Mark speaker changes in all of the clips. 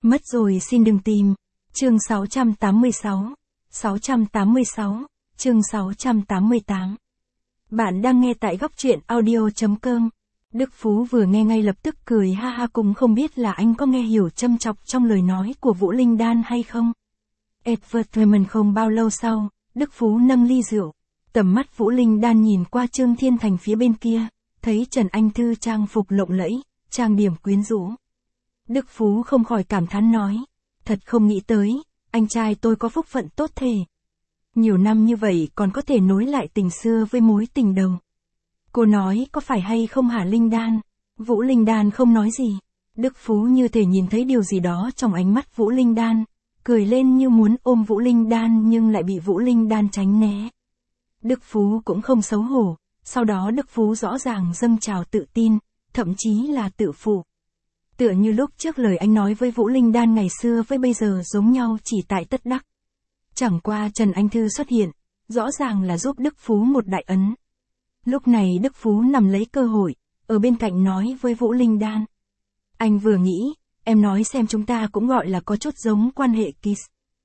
Speaker 1: Mất rồi xin đừng tìm. Chương 686. 686, chương 688. Bạn đang nghe tại góc truyện audio.com. Đức Phú vừa nghe ngay lập tức cười ha ha, cũng không biết là anh có nghe hiểu châm chọc trong lời nói của Vũ Linh Đan hay không. Entertainment. Không bao lâu sau, Đức Phú nâng ly rượu. Tầm mắt Vũ Linh Đan nhìn qua Trương Thiên Thành phía bên kia, thấy Trần Anh Thư trang phục lộng lẫy, trang điểm quyến rũ. Đức Phú không khỏi cảm thán nói, thật không nghĩ tới, anh trai tôi có phúc phận tốt thế. Nhiều năm như vậy còn có thể nối lại tình xưa với mối tình đầu. Cô nói có phải hay không hả Linh Đan? Vũ Linh Đan không nói gì. Đức Phú như thể nhìn thấy điều gì đó trong ánh mắt Vũ Linh Đan, cười lên như muốn ôm Vũ Linh Đan nhưng lại bị Vũ Linh Đan tránh né. Đức Phú cũng không xấu hổ, sau đó Đức Phú rõ ràng dâng trào tự tin, thậm chí là tự phụ. Tựa như lúc trước lời anh nói với Vũ Linh Đan ngày xưa với bây giờ giống nhau chỉ tại tất đắc. Chẳng qua Trần Anh Thư xuất hiện, rõ ràng là giúp Đức Phú một đại ấn. Lúc này Đức Phú nằm lấy cơ hội, ở bên cạnh nói với Vũ Linh Đan. Anh vừa nghĩ, em nói xem chúng ta cũng gọi là có chút giống quan hệ kiss.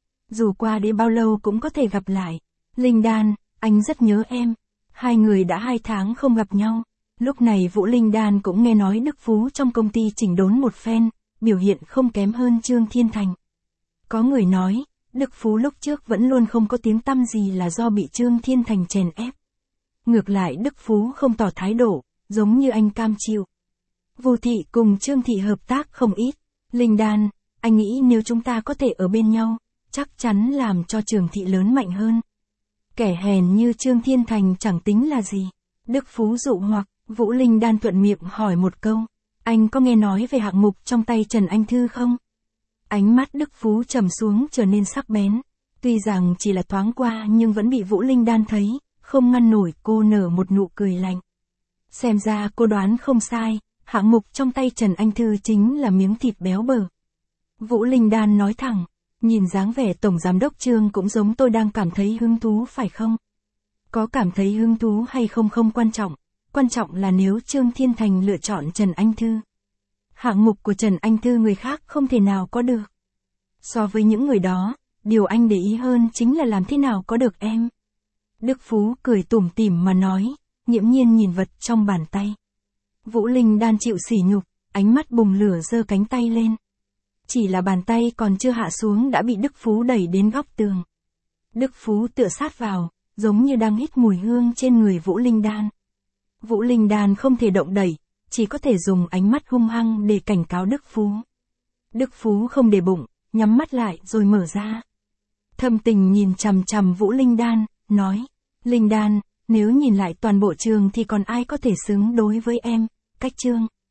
Speaker 1: Dù qua đi bao lâu cũng có thể gặp lại. Linh Đan, anh rất nhớ em. Hai người đã 2 tháng không gặp nhau. Lúc này Vũ Linh Đan cũng nghe nói Đức Phú trong công ty chỉnh đốn một phen, biểu hiện không kém hơn Trương Thiên Thành. Có người nói, Đức Phú lúc trước vẫn luôn không có tiếng tăm gì là do bị Trương Thiên Thành chèn ép. Ngược lại Đức Phú không tỏ thái độ, giống như anh cam chịu. Vu Thị cùng Trương Thị hợp tác không ít. Linh Đan, anh nghĩ nếu chúng ta có thể ở bên nhau, chắc chắn làm cho Trường Thị lớn mạnh hơn. Kẻ hèn như Trương Thiên Thành chẳng tính là gì. Đức Phú dụ hoặc, Vũ Linh Đan thuận miệng hỏi một câu. Anh có nghe nói về hạng mục trong tay Trần Anh Thư không? Ánh mắt Đức Phú trầm xuống trở nên sắc bén. Tuy rằng chỉ là thoáng qua nhưng vẫn bị Vũ Linh Đan thấy, không ngăn nổi cô nở một nụ cười lạnh. Xem ra cô đoán không sai, hạng mục trong tay Trần Anh Thư chính là miếng thịt béo bở. Vũ Linh Đan nói thẳng, nhìn dáng vẻ Tổng Giám đốc Trương cũng giống tôi đang cảm thấy hứng thú phải không? Có cảm thấy hứng thú hay không không quan trọng là nếu Trương Thiên Thành lựa chọn Trần Anh Thư. Hạng mục của Trần Anh Thư người khác không thể nào có được. So với những người đó, điều anh để ý hơn chính là làm thế nào có được em. Đức Phú cười tủm tỉm mà nói, nghiễm nhiên nhìn vật trong bàn tay. Vũ Linh Đan chịu sỉ nhục, ánh mắt bùng lửa giơ cánh tay lên. Chỉ là bàn tay còn chưa hạ xuống đã bị Đức Phú đẩy đến góc tường. Đức Phú tựa sát vào, giống như đang hít mùi hương trên người Vũ Linh Đan. Vũ Linh Đan không thể động đẩy, chỉ có thể dùng ánh mắt hung hăng để cảnh cáo Đức Phú. Đức Phú không để bụng, nhắm mắt lại rồi mở ra. Thâm tình nhìn chằm chằm Vũ Linh Đan, nói, Linh Đan, nếu nhìn lại toàn bộ trường thì còn ai có thể xứng đối với em, cách Trương.